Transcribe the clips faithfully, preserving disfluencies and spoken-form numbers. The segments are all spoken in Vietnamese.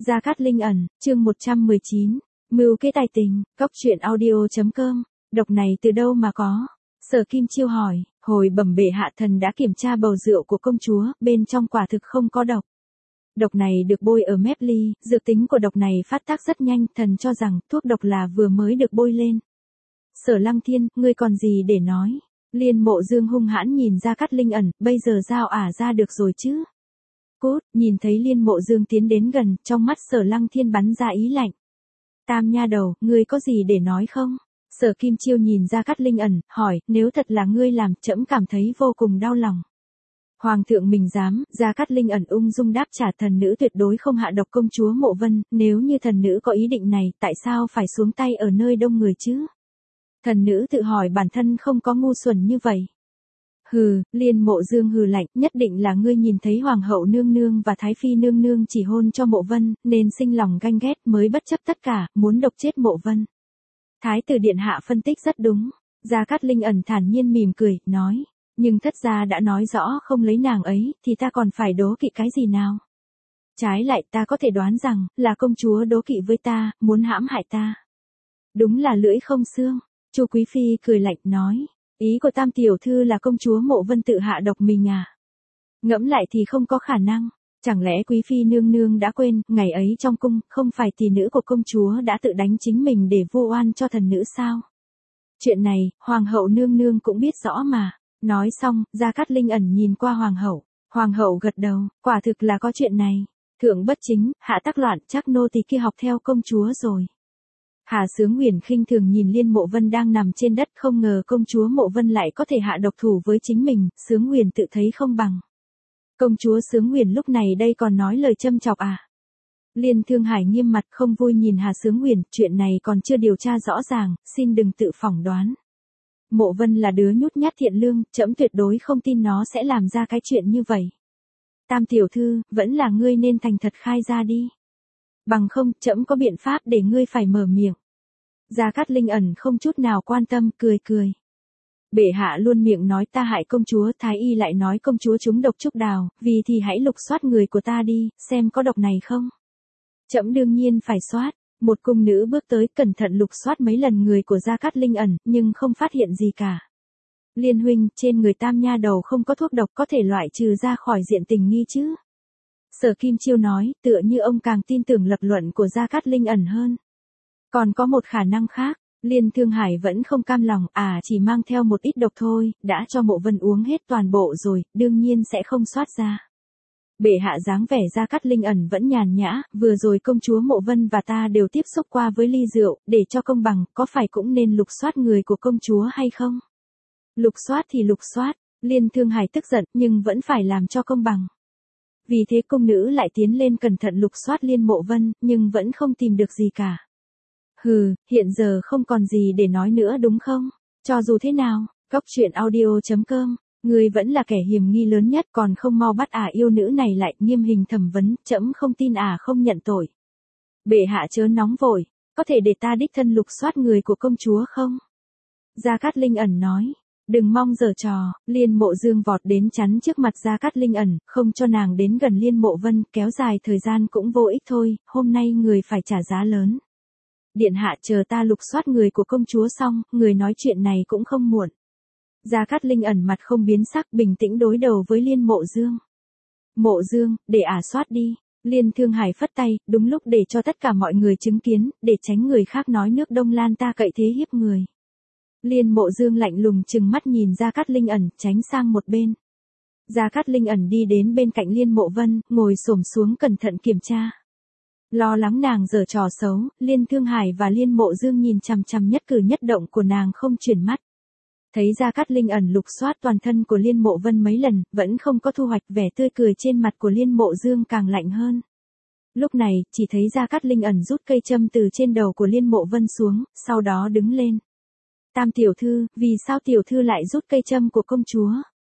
Gia Cát Linh ẩn, chương một trăm mười chín, mưu kế tài tình, cóc truyện audio chấm com, độc này từ đâu mà có? Sở Kim Chiêu hỏi, hồi bẩm bệ hạ thần đã kiểm tra bầu rượu của công chúa, bên trong quả thực không có độc. Độc này được bôi ở mép ly, dược tính của độc này phát tác rất nhanh, thần cho rằng thuốc độc là vừa mới được bôi lên. Sở Lăng Thiên, ngươi còn gì để nói? Liên Mộ Dương hung hãn nhìn Gia Cát Linh ẩn, bây giờ giao ả ra được rồi chứ? Cút, nhìn thấy Liên Mộ Dương tiến đến gần, trong mắt Sở Lăng Thiên bắn ra ý lạnh. Tam nha đầu, ngươi có gì để nói không? Sở Kim Chiêu nhìn Gia Cát Linh ẩn, hỏi, nếu thật là ngươi làm, trẫm cảm thấy vô cùng đau lòng. Hoàng thượng mình dám, Gia Cát Linh ẩn ung dung đáp trả, thần nữ tuyệt đối không hạ độc công chúa Mộ Vân, nếu như thần nữ có ý định này, tại sao phải xuống tay ở nơi đông người chứ? Thần nữ tự hỏi bản thân không có ngu xuẩn như vậy. Hừ, Liên Mộ Dương hừ lạnh, nhất định là ngươi nhìn thấy Hoàng hậu nương nương và Thái phi nương nương chỉ hôn cho Mộ Vân, nên sinh lòng ganh ghét mới bất chấp tất cả, muốn độc chết Mộ Vân. Thái tử điện hạ phân tích rất đúng. Gia Cát Linh ẩn thản nhiên mỉm cười, nói, nhưng thất gia đã nói rõ không lấy nàng ấy, thì ta còn phải đố kỵ cái gì nào? Trái lại ta có thể đoán rằng, là công chúa đố kỵ với ta, muốn hãm hại ta. Đúng là lưỡi không xương. Chu Quý Phi cười lạnh nói, ý của Tam tiểu thư là công chúa Mộ Vân tự hạ độc mình à? Ngẫm lại thì không có khả năng, chẳng lẽ Quý Phi nương nương đã quên, ngày ấy trong cung, không phải tỷ nữ của công chúa đã tự đánh chính mình để vu oan cho thần nữ sao? Chuyện này, Hoàng hậu nương nương cũng biết rõ mà. Nói xong, Gia Cát Linh ẩn nhìn qua Hoàng hậu, Hoàng hậu gật đầu, quả thực là có chuyện này. Thượng bất chính, hạ tác loạn, chắc nô tỳ kia học theo công chúa rồi. Hà Xướng Huyền khinh thường nhìn Liên Mộ Vân đang nằm trên đất, không ngờ công chúa Mộ Vân lại có thể hạ độc thủ với chính mình, Xướng Huyền tự thấy không bằng. Công chúa Xướng Huyền lúc này đây còn nói lời châm chọc à? Liên Thương Hải nghiêm mặt không vui nhìn Hà Xướng Huyền, chuyện này còn chưa điều tra rõ ràng, xin đừng tự phỏng đoán. Mộ Vân là đứa nhút nhát thiện lương, trẫm tuyệt đối không tin nó sẽ làm ra cái chuyện như vậy. Tam tiểu thư, vẫn là ngươi nên thành thật khai ra đi. Bằng không, trẫm có biện pháp để ngươi phải mở miệng. Gia Cát Linh ẩn không chút nào quan tâm, cười cười. Bệ hạ luôn miệng nói ta hại công chúa, Thái y lại nói công chúa trúng độc trúc đào, vì thì hãy lục soát người của ta đi, xem có độc này không. Trẫm đương nhiên phải soát. Một cung nữ bước tới, cẩn thận lục soát mấy lần người của Gia Cát Linh ẩn, nhưng không phát hiện gì cả. Liên huynh, trên người Tam nha đầu không có thuốc độc, có thể loại trừ ra khỏi diện tình nghi chứ? Sở Kim Chiêu nói, tựa như ông càng tin tưởng lập luận của Gia Cát Linh ẩn hơn. Còn có một khả năng khác, Liên Thương Hải vẫn không cam lòng, à chỉ mang theo một ít độc thôi, đã cho Mộ Vân uống hết toàn bộ rồi, đương nhiên sẽ không soát ra. Bệ hạ dáng vẻ Gia Cát Linh ẩn vẫn nhàn nhã, vừa rồi công chúa Mộ Vân và ta đều tiếp xúc qua với ly rượu, để cho công bằng, có phải cũng nên lục soát người của công chúa hay không? Lục soát thì lục soát, Liên Thương Hải tức giận, nhưng vẫn phải làm cho công bằng. Vì thế công nữ lại tiến lên cẩn thận lục soát Liên Mộ Vân, nhưng vẫn không tìm được gì cả. Hừ, hiện giờ không còn gì để nói nữa đúng không? Cho dù thế nào, cóc truyện audio chấm com, ngươi vẫn là kẻ hiểm nghi lớn nhất, còn không mau bắt ả yêu nữ này lại, nghiêm hình thẩm vấn, trẫm không tin ả không nhận tội. Bệ hạ chớ nóng vội, có thể để ta đích thân lục soát người của công chúa không? Gia Cát Linh ẩn nói, đừng mong giở trò. Liên Mộ Dương vọt đến chắn trước mặt Gia Cát Linh ẩn, không cho nàng đến gần Liên Mộ Vân, kéo dài thời gian cũng vô ích thôi, hôm nay người phải trả giá lớn. Điện hạ chờ ta lục soát người của công chúa xong, người nói chuyện này cũng không muộn. Gia Cát Linh ẩn mặt không biến sắc, bình tĩnh đối đầu với Liên Mộ Dương. Mộ Dương, để ả soát đi. Liên Thương Hải phất tay, đúng lúc để cho tất cả mọi người chứng kiến, để tránh người khác nói nước Đông Lan ta cậy thế hiếp người. Liên Mộ Dương lạnh lùng trừng mắt nhìn Gia Cát Linh ẩn, tránh sang một bên. Gia Cát Linh ẩn đi đến bên cạnh Liên Mộ Vân, ngồi xổm xuống cẩn thận kiểm tra. Lo lắng nàng giở trò xấu, Liên Thương Hải và Liên Mộ Dương nhìn chằm chằm nhất cử nhất động của nàng không chuyển mắt. Thấy Gia Cát Linh ẩn lục soát toàn thân của Liên Mộ Vân mấy lần, vẫn không có thu hoạch, vẻ tươi cười trên mặt của Liên Mộ Dương càng lạnh hơn. Lúc này, chỉ thấy Gia Cát Linh ẩn rút cây châm từ trên đầu của Liên Mộ Vân xuống, sau đó đứng lên. Tam tiểu thư, vì sao tiểu thư lại rút cây châm của công chúa?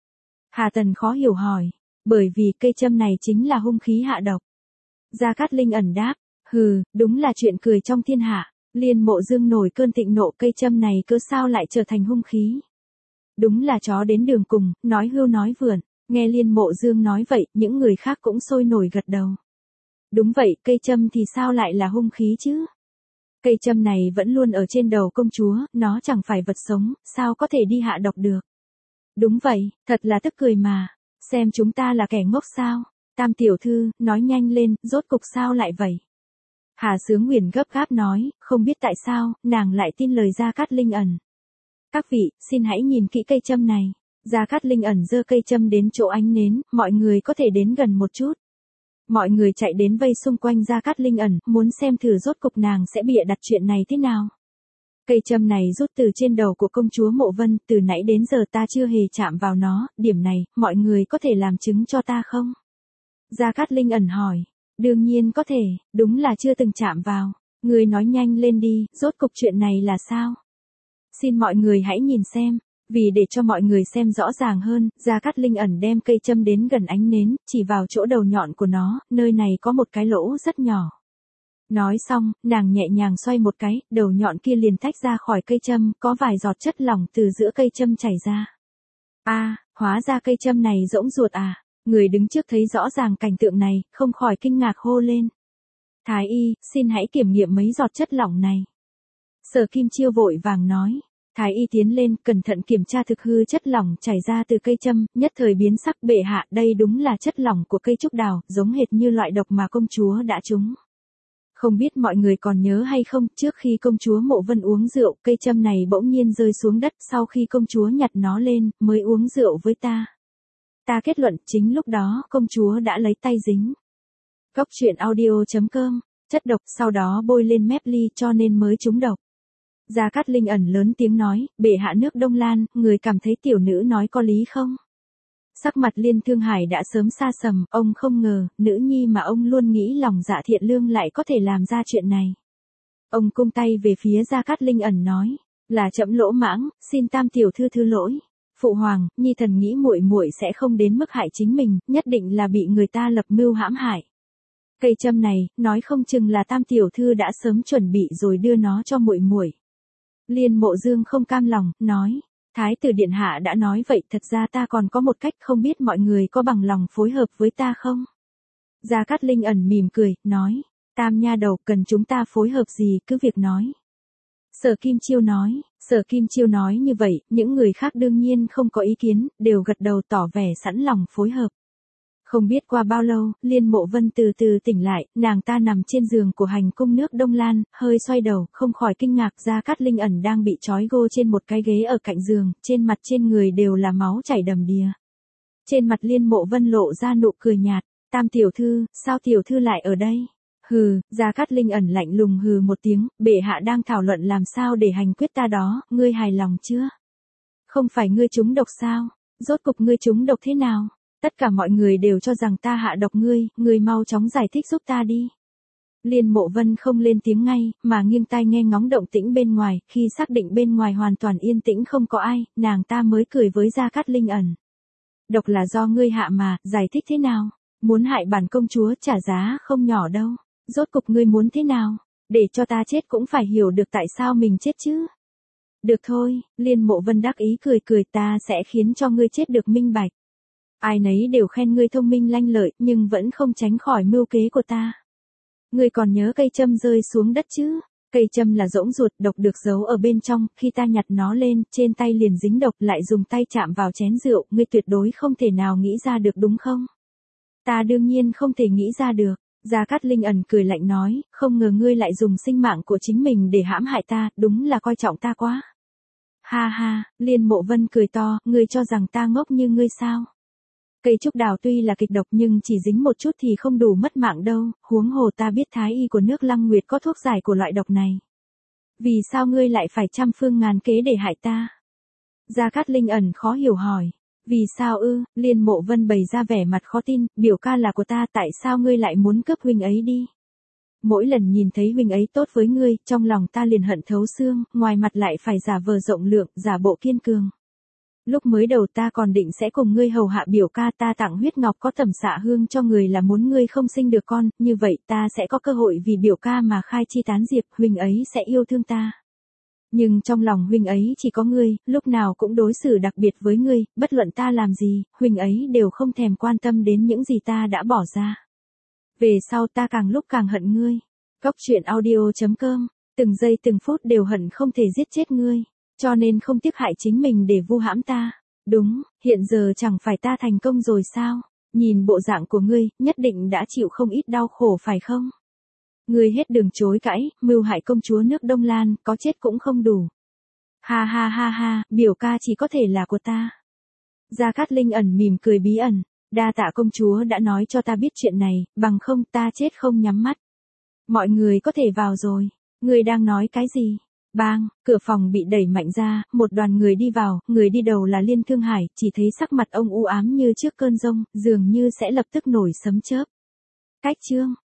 Hà Tần khó hiểu hỏi, bởi vì cây châm này chính là hung khí hạ độc. Gia Cát Linh ẩn đáp, hừ, đúng là chuyện cười trong thiên hạ. Liên Mộ Dương nổi cơn thịnh nộ, cây châm này cớ sao lại trở thành hung khí? Đúng là chó đến đường cùng, nói hưu nói vượn. Nghe Liên Mộ Dương nói vậy, những người khác cũng sôi nổi gật đầu. Đúng vậy, cây châm thì sao lại là hung khí chứ? Cây châm này vẫn luôn ở trên đầu công chúa, nó chẳng phải vật sống, sao có thể đi hạ độc được? Đúng vậy, thật là tức cười mà. Xem chúng ta là kẻ ngốc sao? Tam tiểu thư, nói nhanh lên, rốt cục sao lại vậy? Hà Xướng Huyền gấp gáp nói, không biết tại sao, nàng lại tin lời Gia Cát Linh ẩn. Các vị, xin hãy nhìn kỹ cây châm này. Gia Cát Linh ẩn giơ cây châm đến chỗ ánh nến, mọi người có thể đến gần một chút. Mọi người chạy đến vây xung quanh Gia Cát Linh ẩn, muốn xem thử rốt cục nàng sẽ bịa đặt chuyện này thế nào. Cây châm này rút từ trên đầu của công chúa Mộ Vân, từ nãy đến giờ ta chưa hề chạm vào nó, điểm này, mọi người có thể làm chứng cho ta không? Gia Cát Linh ẩn hỏi. Đương nhiên có thể, đúng là chưa từng chạm vào. Người nói nhanh lên đi, rốt cục chuyện này là sao? Xin mọi người hãy nhìn xem. Vì để cho mọi người xem rõ ràng hơn, Gia Cát Linh ẩn đem cây châm đến gần ánh nến, chỉ vào chỗ đầu nhọn của nó, nơi này có một cái lỗ rất nhỏ. Nói xong, nàng nhẹ nhàng xoay một cái, đầu nhọn kia liền tách ra khỏi cây châm, có vài giọt chất lỏng từ giữa cây châm chảy ra. A, à, hóa ra cây châm này rỗng ruột à? Người đứng trước thấy rõ ràng cảnh tượng này, không khỏi kinh ngạc hô lên. Thái y, xin hãy kiểm nghiệm mấy giọt chất lỏng này. Sở Kim Chiêu vội vàng nói. Thái y tiến lên, cẩn thận kiểm tra thực hư chất lỏng chảy ra từ cây châm, nhất thời biến sắc. Bệ hạ, đây đúng là chất lỏng của cây trúc đào, giống hệt như loại độc mà công chúa đã trúng. Không biết mọi người còn nhớ hay không, trước khi công chúa Mộ Vân uống rượu, cây châm này bỗng nhiên rơi xuống đất, sau khi công chúa nhặt nó lên, mới uống rượu với ta. Ta kết luận, chính lúc đó, công chúa đã lấy tay dính. Góc truyện audio chấm com, chất độc, sau đó bôi lên mép ly cho nên mới trúng độc. Gia Cát Linh ẩn lớn tiếng nói, bệ hạ nước Đông Lan, người cảm thấy tiểu nữ nói có lý không? Sắc mặt Liên Thương Hải đã sớm xa sầm, ông không ngờ, nữ nhi mà ông luôn nghĩ lòng dạ thiện lương lại có thể làm ra chuyện này. Ông cung tay về phía Gia Cát Linh ẩn nói, là trẫm lỗ mãng, xin tam tiểu thư thứ lỗi. Phụ hoàng, nhi thần nghĩ muội muội sẽ không đến mức hại chính mình, nhất định là bị người ta lập mưu hãm hại. Cây châm này, nói không chừng là tam tiểu thư đã sớm chuẩn bị rồi đưa nó cho muội muội. Liên Mộ Dương không cam lòng, nói, Thái tử điện hạ đã nói vậy, thật ra ta còn có một cách, không biết mọi người có bằng lòng phối hợp với ta không? Gia Cát Linh ẩn mỉm cười, nói, tam nha đầu, cần chúng ta phối hợp gì, cứ việc nói. Sở Kim Chiêu nói, Sở Kim Chiêu nói như vậy, những người khác đương nhiên không có ý kiến, đều gật đầu tỏ vẻ sẵn lòng phối hợp. Không biết qua bao lâu, Liên Mộ Vân từ từ tỉnh lại, nàng ta nằm trên giường của hành cung nước Đông Lan, hơi xoay đầu, không khỏi kinh ngạc. Gia Cát Linh ẩn đang bị trói gô trên một cái ghế ở cạnh giường, trên mặt trên người đều là máu chảy đầm đìa. Trên mặt Liên Mộ Vân lộ ra nụ cười nhạt, tam tiểu thư, sao tiểu thư lại ở đây? Hừ, Gia Cát Linh ẩn lạnh lùng hừ một tiếng, bệ hạ đang thảo luận làm sao để hành quyết ta đó, ngươi hài lòng chưa? Không phải ngươi trúng độc sao? Rốt cục ngươi trúng độc thế nào? Tất cả mọi người đều cho rằng ta hạ độc ngươi, ngươi mau chóng giải thích giúp ta đi. Liên Mộ Vân không lên tiếng ngay, mà nghiêng tai nghe ngóng động tĩnh bên ngoài, khi xác định bên ngoài hoàn toàn yên tĩnh không có ai, nàng ta mới cười với Gia Cát Linh ẩn. Độc là do ngươi hạ mà, giải thích thế nào? Muốn hại bản công chúa trả giá không nhỏ đâu. Rốt cục ngươi muốn thế nào? Để cho ta chết cũng phải hiểu được tại sao mình chết chứ. Được thôi, Liên Mộ Vân đắc ý cười cười, ta sẽ khiến cho ngươi chết được minh bạch. Ai nấy đều khen ngươi thông minh lanh lợi, nhưng vẫn không tránh khỏi mưu kế của ta. Ngươi còn nhớ cây châm rơi xuống đất chứ? Cây châm là rỗng ruột, độc được giấu ở bên trong, khi ta nhặt nó lên, trên tay liền dính độc, lại dùng tay chạm vào chén rượu, ngươi tuyệt đối không thể nào nghĩ ra được đúng không? Ta đương nhiên không thể nghĩ ra được. Gia Cát Linh ẩn cười lạnh nói, không ngờ ngươi lại dùng sinh mạng của chính mình để hãm hại ta, đúng là coi trọng ta quá. Ha ha, Liên Mộ Vân cười to, ngươi cho rằng ta ngốc như ngươi sao? Cây trúc đào tuy là kịch độc nhưng chỉ dính một chút thì không đủ mất mạng đâu, huống hồ ta biết thái y của nước Lăng Nguyệt có thuốc giải của loại độc này. Vì sao ngươi lại phải trăm phương ngàn kế để hại ta? Gia Cát Linh ẩn khó hiểu hỏi. Vì sao ư? Liên Mộ Vân bày ra vẻ mặt khó tin, biểu ca là của ta, tại sao ngươi lại muốn cướp huynh ấy đi? Mỗi lần nhìn thấy huynh ấy tốt với ngươi, trong lòng ta liền hận thấu xương, ngoài mặt lại phải giả vờ rộng lượng, giả bộ kiên cường. Lúc mới đầu ta còn định sẽ cùng ngươi hầu hạ biểu ca, ta tặng huyết ngọc có tẩm xạ hương cho người là muốn ngươi không sinh được con, như vậy ta sẽ có cơ hội vì biểu ca mà khai chi tán diệp, huynh ấy sẽ yêu thương ta. Nhưng trong lòng huynh ấy chỉ có ngươi, lúc nào cũng đối xử đặc biệt với ngươi, bất luận ta làm gì, huynh ấy đều không thèm quan tâm đến những gì ta đã bỏ ra. Về sau ta càng lúc càng hận ngươi. Cóc truyện audio chấm com, từng giây từng phút đều hận không thể giết chết ngươi, cho nên không tiếc hại chính mình để vu hãm ta. Đúng, hiện giờ chẳng phải ta thành công rồi sao? Nhìn bộ dạng của ngươi, nhất định đã chịu không ít đau khổ phải không? Ngươi hết đường chối cãi, mưu hại công chúa nước Đông Lan, có chết cũng không đủ. Ha ha ha ha, biểu ca chỉ có thể là của ta. Gia Cát Linh ẩn mỉm cười bí ẩn, đa tạ công chúa đã nói cho ta biết chuyện này, bằng không ta chết không nhắm mắt. Mọi người có thể vào rồi. Ngươi đang nói cái gì? Bang, cửa phòng bị đẩy mạnh ra, một đoàn người đi vào, người đi đầu là Liên Thương Hải, chỉ thấy sắc mặt ông u ám như trước cơn giông, dường như sẽ lập tức nổi sấm chớp. Cách chương